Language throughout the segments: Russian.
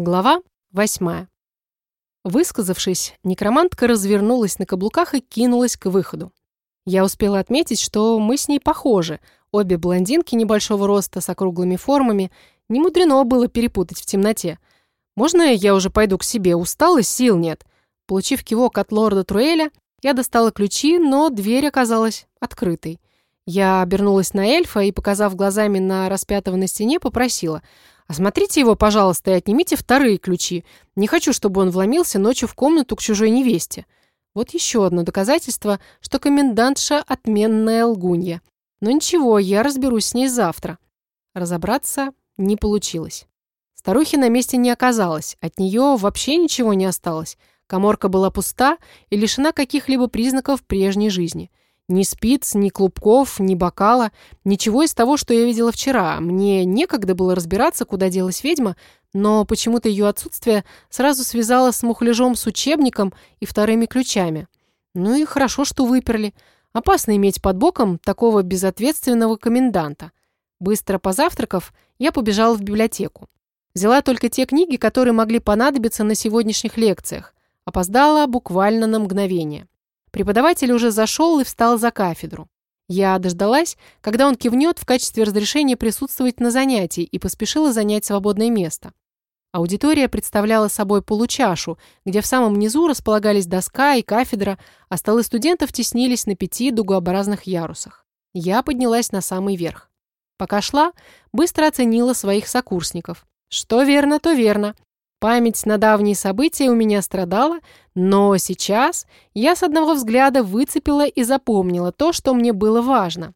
Глава 8. Высказавшись, некромантка развернулась на каблуках и кинулась к выходу. Я успела отметить, что мы с ней похожи. Обе блондинки небольшого роста с округлыми формами. Не мудрено было перепутать в темноте. «Можно я уже пойду к себе? Устала, сил нет». Получив кивок от лорда Труэля, я достала ключи, но дверь оказалась открытой. Я обернулась на эльфа и, показав глазами на распятого на стене, попросила: «Осмотрите его, пожалуйста, и отнимите вторые ключи. Не хочу, чтобы он вломился ночью в комнату к чужой невесте». Вот еще одно доказательство, что комендантша – отменная лгунья. Но ничего, я разберусь с ней завтра. Разобраться не получилось. Старухи на месте не оказалось, от нее вообще ничего не осталось. Каморка была пуста и лишена каких-либо признаков прежней жизни. Ни спиц, ни клубков, ни бокала, ничего из того, что я видела вчера. Мне некогда было разбираться, куда делась ведьма, но почему-то ее отсутствие сразу связало с мухляжом с учебником и вторыми ключами. Ну и хорошо, что выперли. Опасно иметь под боком такого безответственного коменданта. Быстро позавтракав, я побежала в библиотеку. Взяла только те книги, которые могли понадобиться на сегодняшних лекциях. Опоздала буквально на мгновение. Преподаватель уже зашел и встал за кафедру. Я дождалась, когда он кивнет в качестве разрешения присутствовать на занятии, и поспешила занять свободное место. Аудитория представляла собой получашу, где в самом низу располагались доска и кафедра, а столы студентов теснились на 5 дугообразных ярусах. Я поднялась на самый верх. Пока шла, быстро оценила своих сокурсников. Что верно, то верно. Память на давние события у меня страдала, но сейчас я с одного взгляда выцепила и запомнила то, что мне было важно.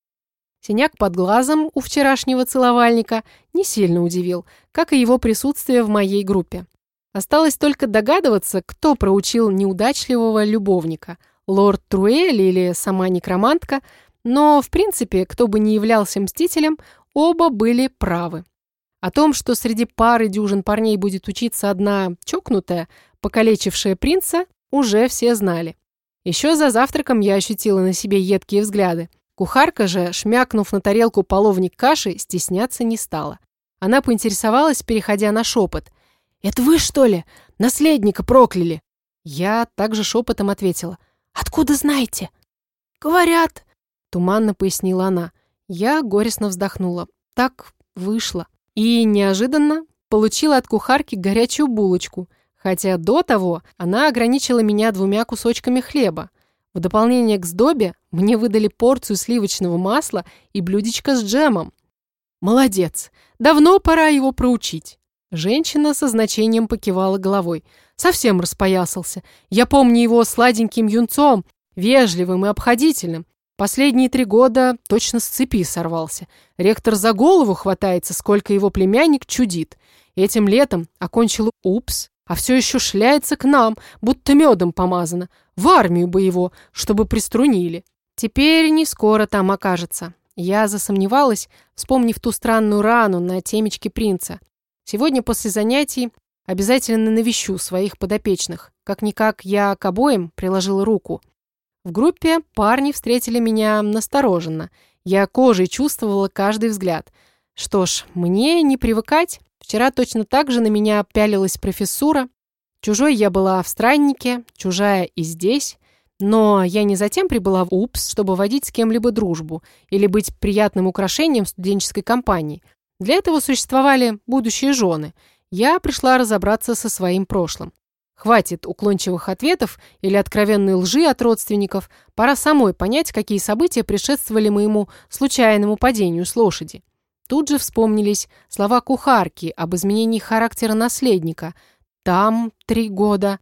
Синяк под глазом у вчерашнего целовальника не сильно удивил, как и его присутствие в моей группе. Осталось только догадываться, кто проучил неудачливого любовника, лорд Труэль или сама некромантка, но, в принципе, кто бы ни являлся мстителем, оба были правы. О том, что среди пары дюжин парней будет учиться одна чокнутая, покалечившая принца, уже все знали. Еще за завтраком я ощутила на себе едкие взгляды. Кухарка же, шмякнув на тарелку половник каши, стесняться не стала. Она поинтересовалась, переходя на шепот: «Это вы, что ли? Наследника прокляли?» Я также шепотом ответила: «Откуда знаете?» «Говорят», — туманно пояснила она. Я горестно вздохнула. Так вышло. И неожиданно получила от кухарки горячую булочку, хотя до того она ограничила меня 2 кусочками хлеба. В дополнение к сдобе мне выдали порцию сливочного масла и блюдечко с джемом. Молодец, давно пора его проучить. Женщина со значением покивала головой. Совсем распоясался. Я помню его сладеньким юнцом, вежливым и обходительным. Последние 3 года точно с цепи сорвался. Ректор за голову хватается, сколько его племянник чудит. Этим летом окончил УПС, а все еще шляется к нам, будто медом помазано. В армию бы его, чтобы приструнили. Теперь не скоро там окажется. Я засомневалась, вспомнив ту странную рану на темечке принца. Сегодня после занятий обязательно навещу своих подопечных. Как-никак я к обоим приложила руку. В группе парни встретили меня настороженно. Я кожей чувствовала каждый взгляд. Что ж, мне не привыкать. Вчера точно так же на меня пялилась профессура. Чужой я была в страннике, чужая и здесь. Но я не затем прибыла в УПС, чтобы водить с кем-либо дружбу или быть приятным украшением студенческой компании. Для этого существовали будущие жены. Я пришла разобраться со своим прошлым. Хватит уклончивых ответов или откровенной лжи от родственников. Пора самой понять, какие события предшествовали моему случайному падению с лошади. Тут же вспомнились слова кухарки об изменении характера наследника. Там 3 года.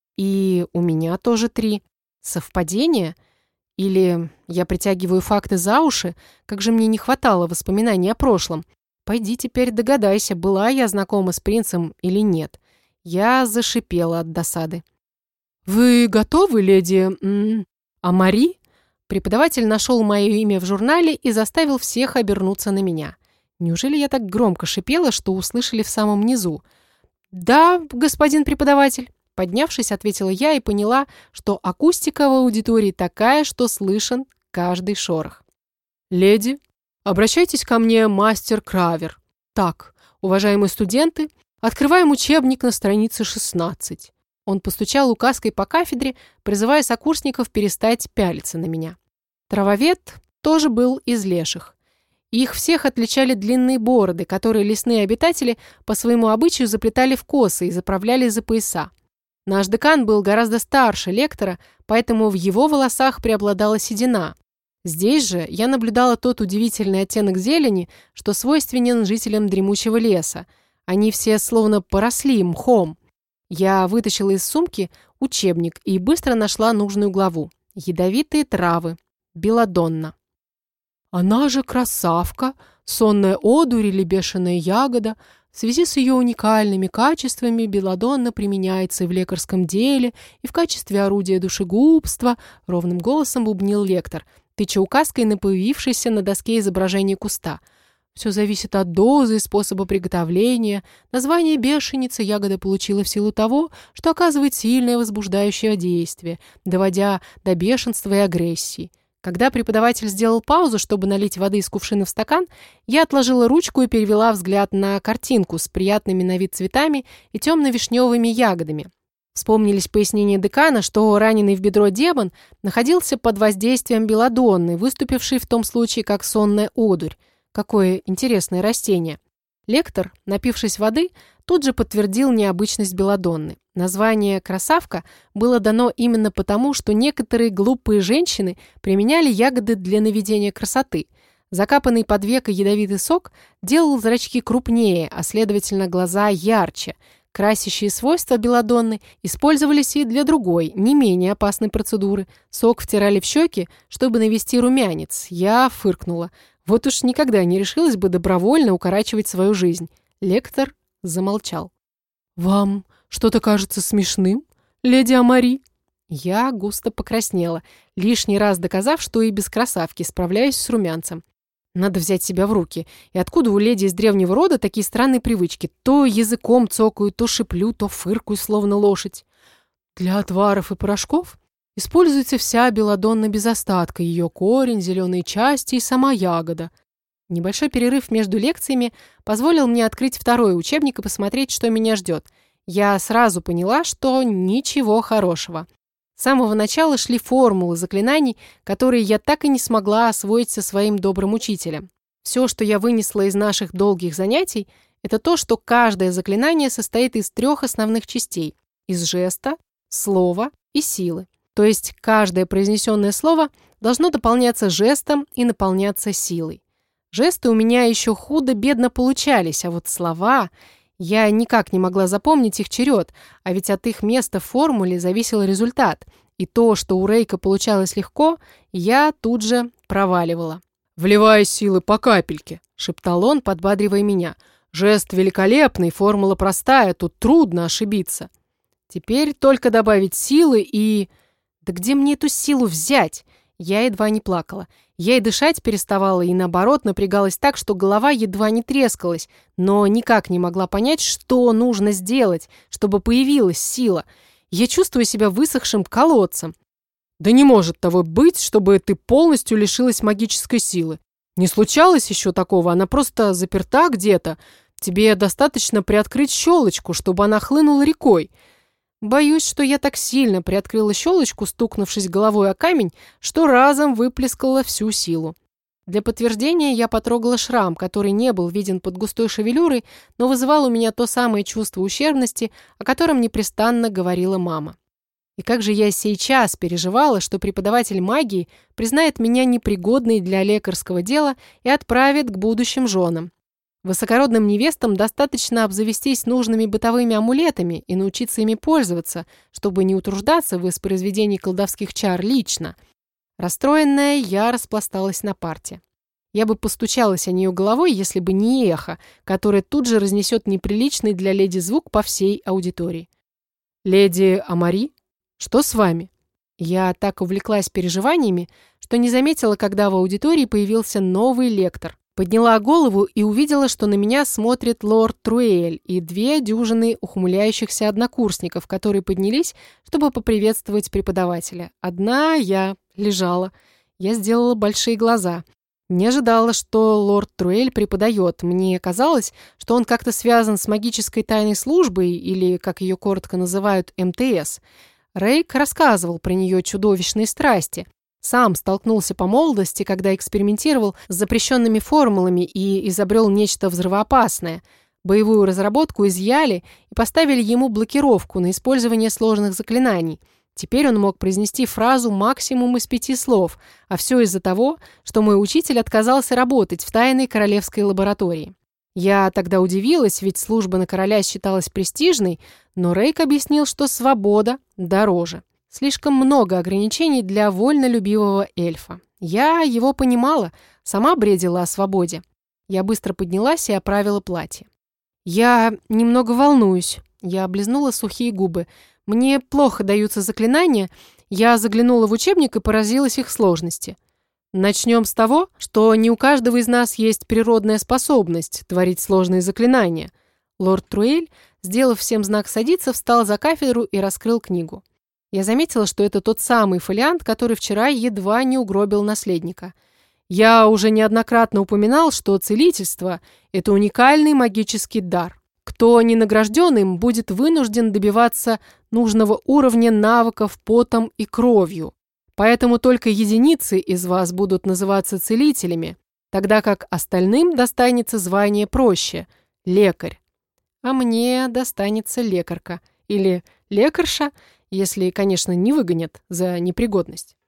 И у меня тоже 3. Совпадение? Или я притягиваю факты за уши? Как же мне не хватало воспоминаний о прошлом. Пойди теперь догадайся, была я знакома с принцем или нет. Я зашипела от досады. «Вы готовы, леди Амари?» Преподаватель нашел мое имя в журнале и заставил всех обернуться на меня. Неужели я так громко шипела, что услышали в самом низу? «Да, господин преподаватель», — поднявшись, ответила я и поняла, что акустика в аудитории такая, что слышен каждый шорох. «Леди, обращайтесь ко мне, мастер Кравер. Так, уважаемые студенты, Открываем учебник на странице 16. Он постучал указкой по кафедре, призывая сокурсников перестать пялиться на меня. Травовед тоже был из леших. Их всех отличали длинные бороды, которые лесные обитатели по своему обычаю заплетали в косы и заправляли за пояса. Наш декан был гораздо старше лектора, поэтому в его волосах преобладала седина. Здесь же я наблюдала тот удивительный оттенок зелени, что свойственен жителям дремучего леса. Они все словно поросли мхом. Я вытащила из сумки учебник и быстро нашла нужную главу. Ядовитые травы. Белладонна. Она же красавка, сонная одурь или бешеная ягода. В связи с ее уникальными качествами белладонна применяется и в лекарском деле, и в качестве орудия душегубства, ровным голосом бубнил лектор, тыча указкой на появившееся на доске изображение куста. Все зависит от дозы и способа приготовления. Название бешеницы ягода получила в силу того, что оказывает сильное возбуждающее действие, доводя до бешенства и агрессии. Когда преподаватель сделал паузу, чтобы налить воды из кувшина в стакан, я отложила ручку и перевела взгляд на картинку с приятными на вид цветами и темно-вишневыми ягодами. Вспомнились пояснения декана, что раненый в бедро демон находился под воздействием белладонны, выступившей в том случае как сонная одурь. Какое интересное растение. Лектор, напившись воды, тут же подтвердил необычность белладонны. Название «красавка» было дано именно потому, что некоторые глупые женщины применяли ягоды для наведения красоты. Закапанный под веко ядовитый сок делал зрачки крупнее, а следовательно глаза ярче. Красящие свойства белладонны использовались и для другой, не менее опасной процедуры. Сок втирали в щеки, чтобы навести румянец. Я фыркнула. Вот уж никогда не решилась бы добровольно укорачивать свою жизнь. Лектор замолчал. «Вам что-то кажется смешным, леди Амари?» Я густо покраснела, лишний раз доказав, что и без красавки справляюсь с румянцем. Надо взять себя в руки. И откуда у леди из древнего рода такие странные привычки? То языком цокаю, то шиплю, то фыркаю, словно лошадь. Для отваров и порошков используется вся белладонна без остатка, ее корень, зеленые части и сама ягода. Небольшой перерыв между лекциями позволил мне открыть второй учебник и посмотреть, что меня ждет. Я сразу поняла, что ничего хорошего. С самого начала шли формулы заклинаний, которые я так и не смогла освоить со своим добрым учителем. Все, что я вынесла из наших долгих занятий, это то, что каждое заклинание состоит из 3 основных частей – из жеста, слова и силы. То есть каждое произнесенное слово должно дополняться жестом и наполняться силой. Жесты у меня еще худо-бедно получались, а вот слова... Я никак не могла запомнить их черед, а ведь от их места в формуле зависел результат. И то, что у Рейка получалось легко, я тут же проваливала. «Вливай силы по капельке», — шептал он, подбадривая меня. «Жест великолепный, формула простая, тут трудно ошибиться. Теперь только добавить силы и... Да где мне эту силу взять?» Я едва не плакала. Я и дышать переставала, и наоборот напрягалась так, что голова едва не трескалась, но никак не могла понять, что нужно сделать, чтобы появилась сила. Я чувствую себя высохшим колодцем. Да не может того быть, чтобы ты полностью лишилась магической силы. Не случалось еще такого, она просто заперта где-то. Тебе достаточно приоткрыть щелочку, чтобы она хлынула рекой. Боюсь, что я так сильно приоткрыла щелочку, стукнувшись головой о камень, что разом выплескала всю силу. Для подтверждения я потрогала шрам, который не был виден под густой шевелюрой, но вызывал у меня то самое чувство ущербности, о котором непрестанно говорила мама. И как же я сейчас переживала, что преподаватель магии признает меня непригодной для лекарского дела и отправит к будущим женам. Высокородным невестам достаточно обзавестись нужными бытовыми амулетами и научиться ими пользоваться, чтобы не утруждаться в воспроизведении колдовских чар лично. Расстроенная, я распласталась на парте. Я бы постучалась о нее головой, если бы не эхо, которое тут же разнесет неприличный для леди звук по всей аудитории. «Леди Амари, что с вами?» Я так увлеклась переживаниями, что не заметила, когда в аудитории появился новый лектор. Подняла голову и увидела, что на меня смотрит лорд Труэль и 2 дюжины ухмыляющихся однокурсников, которые поднялись, чтобы поприветствовать преподавателя. Одна я лежала. Я сделала большие глаза. Не ожидала, что лорд Труэль преподает. Мне казалось, что он как-то связан с магической тайной службой, или, как ее коротко называют, МТС. Рейк рассказывал про нее чудовищные страсти. Сам столкнулся по молодости, когда экспериментировал с запрещенными формулами и изобрел нечто взрывоопасное. Боевую разработку изъяли и поставили ему блокировку на использование сложных заклинаний. Теперь он мог произнести фразу максимум из 5 слов, а все из-за того, что мой учитель отказался работать в тайной королевской лаборатории. Я тогда удивилась, ведь служба на короля считалась престижной, но Рейк объяснил, что свобода дороже. Слишком много ограничений для вольнолюбивого эльфа. Я его понимала, сама бредила о свободе. Я быстро поднялась и оправила платье. «Я немного волнуюсь», — я облизнула сухие губы. «Мне плохо даются заклинания. Я заглянула в учебник и поразилась их сложности. Начнем с того, что не у каждого из нас есть природная способность творить сложные заклинания». Лорд Труэль, сделав всем знак «садиться», встал за кафедру и раскрыл книгу. Я заметила, что это тот самый фолиант, который вчера едва не угробил наследника. Я уже неоднократно упоминал, что целительство – это уникальный магический дар. Кто не награжден им, будет вынужден добиваться нужного уровня навыков потом и кровью. Поэтому только единицы из вас будут называться целителями, тогда как остальным достанется звание проще – лекарь. А мне достанется лекарка или лекарша, если, конечно, не выгонят за непригодность.